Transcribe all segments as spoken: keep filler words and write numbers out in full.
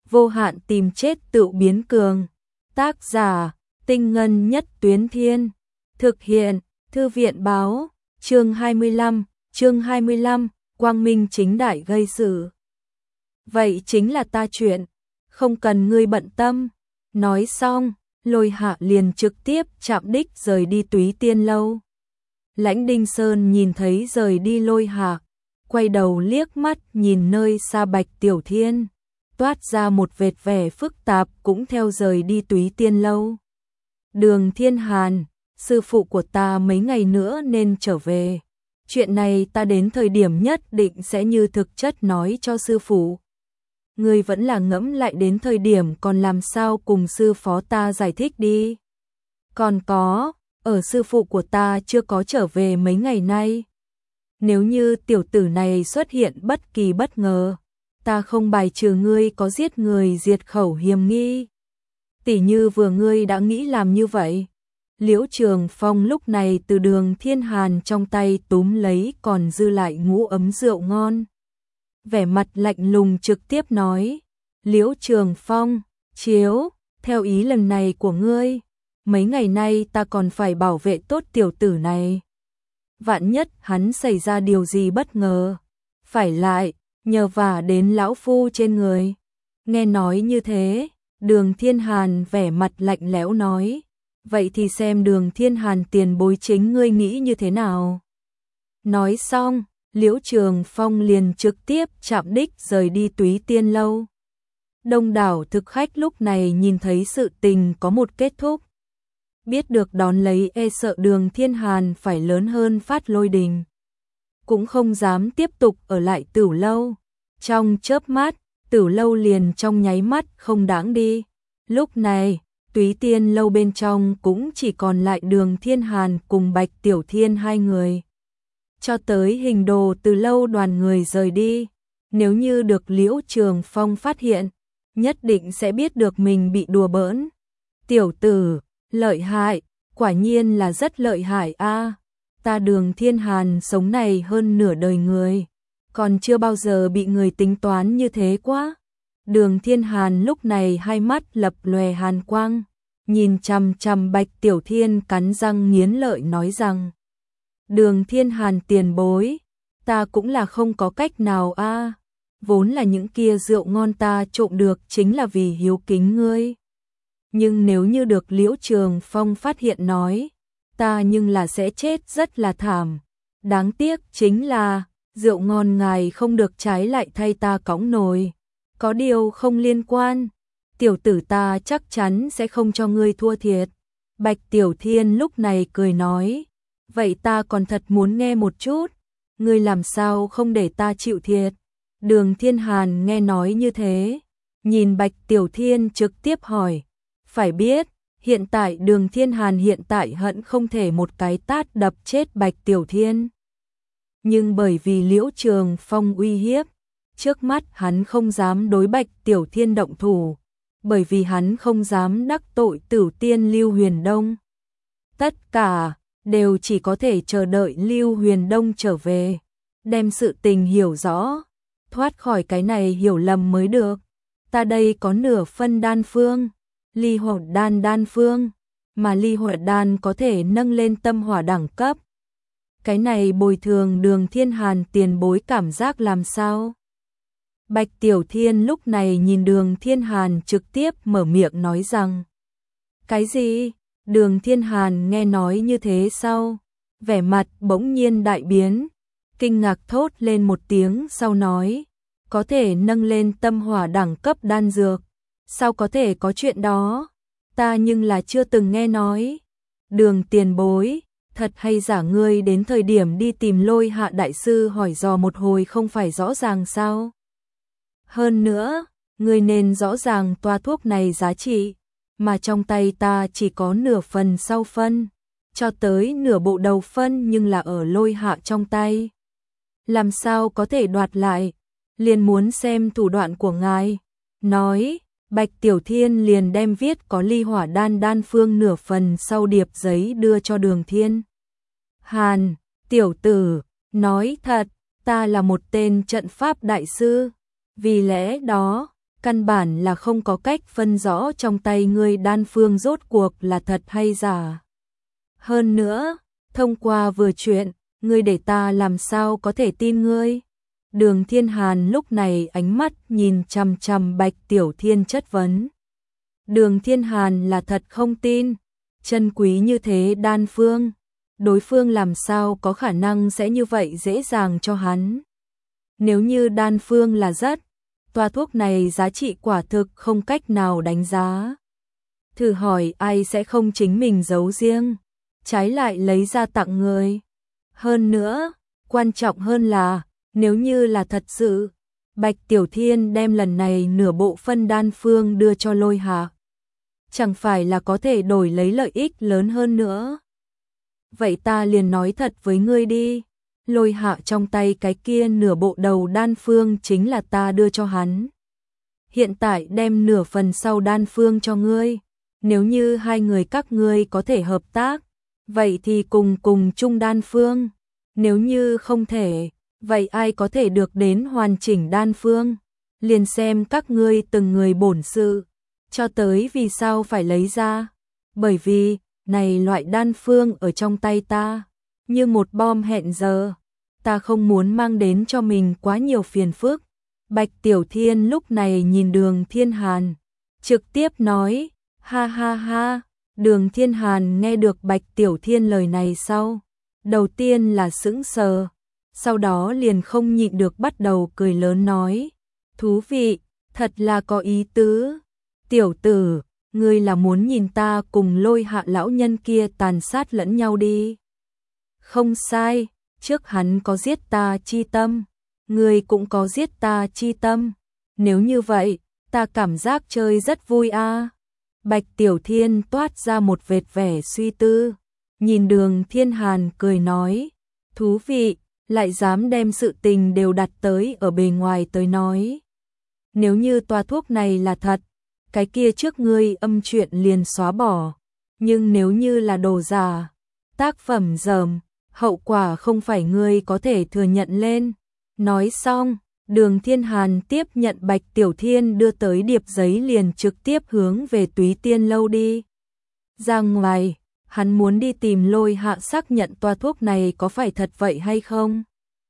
vô hạn tìm chết tự biến cường. Tác giả, Tinh Ngân Nhất Tuyến Thiên. Thực hiện, Thư viện báo, chương hai mươi lăm, chương hai mươi lăm, quang minh chính đại gây sự. Vậy chính là ta chuyện, không cần ngươi bận tâm. Nói xong, Lôi Hạ liền trực tiếp chạm đích rời đi Túy Tiên lâu. Lãnh Đinh Sơn nhìn thấy rời đi Lôi Hạ, quay đầu liếc mắt nhìn nơi xa Bạch Tiểu Thiên, toát ra một vệt vẻ phức tạp cũng theo rời đi Túy Tiên lâu. Đường Thiên Hàn, sư phụ của ta mấy ngày nữa nên trở về. Chuyện này ta đến thời điểm nhất định sẽ như thực chất nói cho sư phụ. Ngươi vẫn là ngẫm lại đến thời điểm còn làm sao cùng sư phó ta giải thích đi. Còn có, ở sư phụ của ta chưa có trở về mấy ngày nay. Nếu như tiểu tử này xuất hiện bất kỳ bất ngờ, ta không bài trừ ngươi có giết người diệt khẩu hiểm nghi. Tỉ như vừa ngươi đã nghĩ làm như vậy. Liễu Trường Phong lúc này từ Đường Thiên Hàn trong tay túm lấy còn dư lại ngũ ấm rượu ngon. Vẻ mặt lạnh lùng trực tiếp nói, Liễu Trường Phong, chiếu, theo ý lần này của ngươi, mấy ngày nay ta còn phải bảo vệ tốt tiểu tử này. Vạn nhất hắn xảy ra điều gì bất ngờ, phải lại, nhờ vả đến lão phu trên người. Nghe nói như thế, Đường Thiên Hàn vẻ mặt lạnh lẽo nói, vậy thì xem Đường Thiên Hàn tiền bối chính ngươi nghĩ như thế nào. Nói xong, Liễu Trường Phong liền trực tiếp chạm đích rời đi Túy Tiên lâu. Đông đảo thực khách lúc này nhìn thấy sự tình có một kết thúc. Biết được đón lấy e sợ Đường Thiên Hàn phải lớn hơn Phát Lôi Đình. Cũng không dám tiếp tục ở lại Tửu lâu. Trong chớp mắt, Tửu lâu liền trong nháy mắt không đáng đi. Lúc này, Túy Tiên lâu bên trong cũng chỉ còn lại Đường Thiên Hàn cùng Bạch Tiểu Thiên hai người. Cho tới hình đồ từ lâu đoàn người rời đi, nếu như được Liễu Trường Phong phát hiện, nhất định sẽ biết được mình bị đùa bỡn. Tiểu tử, lợi hại, quả nhiên là rất lợi hại a. Ta Đường Thiên Hàn sống này hơn nửa đời người, còn chưa bao giờ bị người tính toán như thế quá. Đường Thiên Hàn lúc này hai mắt lập lòe hàn quang, nhìn chằm chằm Bạch Tiểu Thiên cắn răng nghiến lợi nói rằng, Đường Thiên Hàn tiền bối, ta cũng là không có cách nào a. Vốn là những kia rượu ngon ta trộm được chính là vì hiếu kính ngươi. Nhưng nếu như được Liễu Trường Phong phát hiện nói, ta nhưng là sẽ chết rất là thảm. Đáng tiếc chính là, rượu ngon ngài không được trái lại thay ta cõng nồi. Có điều không liên quan, tiểu tử ta chắc chắn sẽ không cho ngươi thua thiệt. Bạch Tiểu Thiên lúc này cười nói, vậy ta còn thật muốn nghe một chút, ngươi làm sao không để ta chịu thiệt. Đường Thiên Hàn nghe nói như thế, nhìn Bạch Tiểu Thiên trực tiếp hỏi, phải biết, hiện tại Đường Thiên Hàn hiện tại hận không thể một cái tát đập chết Bạch Tiểu Thiên. Nhưng bởi vì Liễu Trường Phong uy hiếp, trước mắt hắn không dám đối Bạch Tiểu Thiên động thủ, bởi vì hắn không dám đắc tội Tử Tiên Lưu Huyền Đông. Tất cả đều chỉ có thể chờ đợi Lưu Huyền Đông trở về, đem sự tình hiểu rõ, thoát khỏi cái này hiểu lầm mới được. Ta đây có nửa phân đan phương, ly hỏa đan đan phương, mà ly hỏa đan có thể nâng lên tâm hỏa đẳng cấp. Cái này bồi thường Đường Thiên Hàn tiền bối cảm giác làm sao? Bạch Tiểu Thiên lúc này nhìn Đường Thiên Hàn trực tiếp mở miệng nói rằng, cái gì? Đường Thiên Hàn nghe nói như thế sau, vẻ mặt bỗng nhiên đại biến, kinh ngạc thốt lên một tiếng sau nói, có thể nâng lên tâm hỏa đẳng cấp đan dược, sao có thể có chuyện đó, ta nhưng là chưa từng nghe nói. Đường tiền bối, thật hay giả ngươi đến thời điểm đi tìm Lôi Hạ đại sư hỏi dò một hồi không phải rõ ràng sao? Hơn nữa, ngươi nên rõ ràng toa thuốc này giá trị, mà trong tay ta chỉ có nửa phần sau phân, cho tới nửa bộ đầu phân nhưng là ở Lôi Hạ trong tay. Làm sao có thể đoạt lại, liền muốn xem thủ đoạn của ngài. Nói, Bạch Tiểu Thiên liền đem viết có ly hỏa đan đan phương nửa phần sau điệp giấy đưa cho Đường Thiên Hàn. Tiểu tử, nói thật, ta là một tên trận pháp đại sư, vì lẽ đó, căn bản là không có cách phân rõ trong tay ngươi đan phương rốt cuộc là thật hay giả. Hơn nữa, thông qua vừa chuyện, ngươi để ta làm sao có thể tin ngươi? Đường Thiên Hàn lúc này ánh mắt nhìn chằm chằm Bạch Tiểu Thiên chất vấn. Đường Thiên Hàn là thật không tin, chân quý như thế đan phương, đối phương làm sao có khả năng sẽ như vậy dễ dàng cho hắn. Nếu như đan phương là rất, toa thuốc này giá trị quả thực không cách nào đánh giá. Thử hỏi ai sẽ không chính mình giấu riêng, trái lại lấy ra tặng người. Hơn nữa, quan trọng hơn là, nếu như là thật sự, Bạch Tiểu Thiên đem lần này nửa bộ phân đan phương đưa cho Lôi Hạ, chẳng phải là có thể đổi lấy lợi ích lớn hơn nữa. Vậy ta liền nói thật với ngươi đi, Lôi Hạ trong tay cái kia nửa bộ đầu đan phương chính là ta đưa cho hắn. Hiện tại đem nửa phần sau đan phương cho ngươi, nếu như hai người các ngươi có thể hợp tác, vậy thì cùng cùng chung đan phương, nếu như không thể, vậy ai có thể được đến hoàn chỉnh đan phương, liền xem các ngươi từng người bổn sự. Cho tới vì sao phải lấy ra? Bởi vì, này loại đan phương ở trong tay ta, như một bom hẹn giờ, ta không muốn mang đến cho mình quá nhiều phiền phức. Bạch Tiểu Thiên lúc này nhìn Đường Thiên Hàn, trực tiếp nói, ha ha ha. Đường Thiên Hàn nghe được Bạch Tiểu Thiên lời này sau, đầu tiên là sững sờ, sau đó liền không nhịn được bắt đầu cười lớn nói, thú vị, thật là có ý tứ. Tiểu tử, ngươi là muốn nhìn ta cùng Lôi Hạ lão nhân kia tàn sát lẫn nhau đi. Không sai, trước hắn có giết ta chi tâm, ngươi cũng có giết ta chi tâm. Nếu như vậy, ta cảm giác chơi rất vui a. À. Bạch Tiểu Thiên toát ra một vệt vẻ suy tư, nhìn Đường Thiên Hàn cười nói, thú vị, lại dám đem sự tình đều đặt tới ở bề ngoài tới nói. Nếu như toa thuốc này là thật, cái kia trước ngươi âm chuyện liền xóa bỏ, nhưng nếu như là đồ giả, tác phẩm dởm, hậu quả không phải ngươi có thể thừa nhận lên. Nói xong, Đường Thiên Hàn tiếp nhận Bạch Tiểu Thiên đưa tới điệp giấy liền trực tiếp hướng về Túy Tiên lâu đi. Ra ngoài, hắn muốn đi tìm Lôi Hạ xác nhận toa thuốc này có phải thật vậy hay không.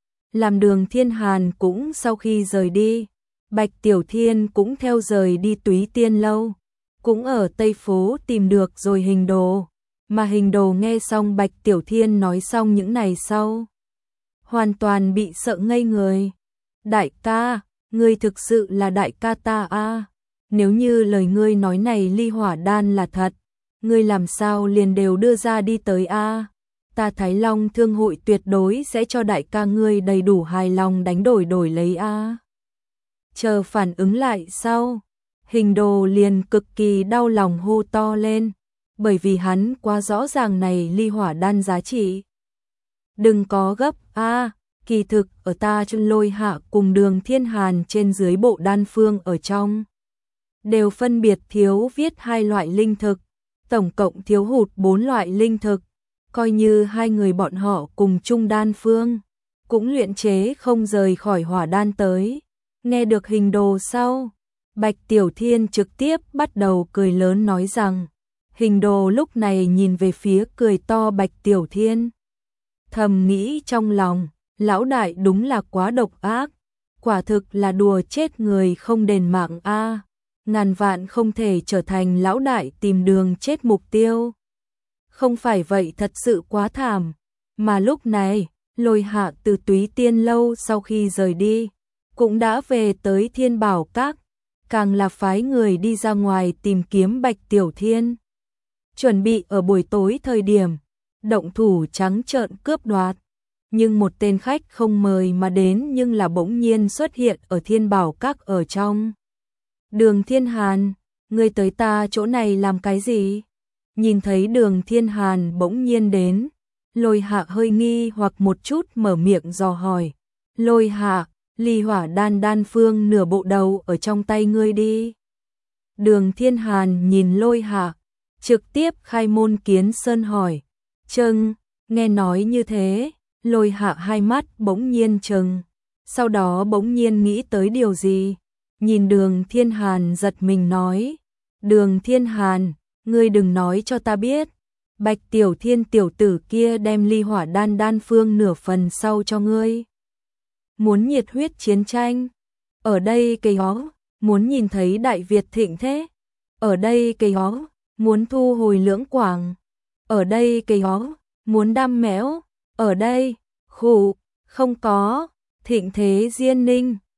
Làm Đường Thiên Hàn cũng sau khi rời đi, Bạch Tiểu Thiên cũng theo rời đi Túy Tiên lâu, cũng ở Tây Phố tìm được rồi Hình Đồ, mà Hình Đồ nghe xong Bạch Tiểu Thiên nói xong những này sau, hoàn toàn bị sợ ngây người. Đại ca, ngươi thực sự là đại ca ta a? À? Nếu như lời ngươi nói này ly hỏa đan là thật, ngươi làm sao liền đều đưa ra đi tới a? À? Ta Thái Long Thương hội tuyệt đối sẽ cho đại ca ngươi đầy đủ hài lòng đánh đổi đổi lấy a. À? Chờ phản ứng lại sau, Hình Đồ liền cực kỳ đau lòng hô to lên, bởi vì hắn quá rõ ràng này ly hỏa đan giá trị. Đừng có gấp a, à, kỳ thực ở ta chân Lôi Hạ cùng Đường Thiên Hàn trên dưới bộ đan phương ở trong, đều phân biệt thiếu viết hai loại linh thực, tổng cộng thiếu hụt bốn loại linh thực, coi như hai người bọn họ cùng chung đan phương, cũng luyện chế không rời khỏi hỏa đan tới. Nghe được Hình Đồ sau, Bạch Tiểu Thiên trực tiếp bắt đầu cười lớn nói rằng, Hình Đồ lúc này nhìn về phía cười to Bạch Tiểu Thiên, thầm nghĩ trong lòng, lão đại đúng là quá độc ác, quả thực là đùa chết người không đền mạng a, à, ngàn vạn không thể trở thành lão đại tìm đường chết mục tiêu. Không phải vậy thật sự quá thảm. Mà lúc này, Lôi Hạ từ Túy Tiên lâu sau khi rời đi, cũng đã về tới Thiên Bảo Các, càng là phái người đi ra ngoài tìm kiếm Bạch Tiểu Thiên, chuẩn bị ở buổi tối thời điểm động thủ trắng trợn cướp đoạt. Nhưng một tên khách không mời mà đến nhưng là bỗng nhiên xuất hiện ở Thiên Bảo Các ở trong. Đường Thiên Hàn, ngươi tới ta chỗ này làm cái gì? Nhìn thấy Đường Thiên Hàn bỗng nhiên đến, Lôi Hạ hơi nghi hoặc một chút mở miệng dò hỏi. Lôi Hạ, ly hỏa đan đan phương nửa bộ đầu ở trong tay ngươi đi. Đường Thiên Hàn nhìn Lôi Hạ, trực tiếp khai môn kiến sơn hỏi. Châng, nghe nói như thế, Lôi Hạ hai mắt bỗng nhiên trừng, sau đó bỗng nhiên nghĩ tới điều gì, nhìn Đường Thiên Hàn giật mình nói, Đường Thiên Hàn, ngươi đừng nói cho ta biết, Bạch Tiểu Thiên tiểu tử kia đem ly hỏa đan đan phương nửa phần sau cho ngươi. Muốn nhiệt huyết chiến tranh, ở đây cây hó, muốn nhìn thấy Đại Việt thịnh thế, ở đây cây hó, muốn thu hồi Lưỡng Quảng, ở đây cây hó, muốn đam mẽo, ở đây, khụ, không có, thịnh thế Diên Ninh.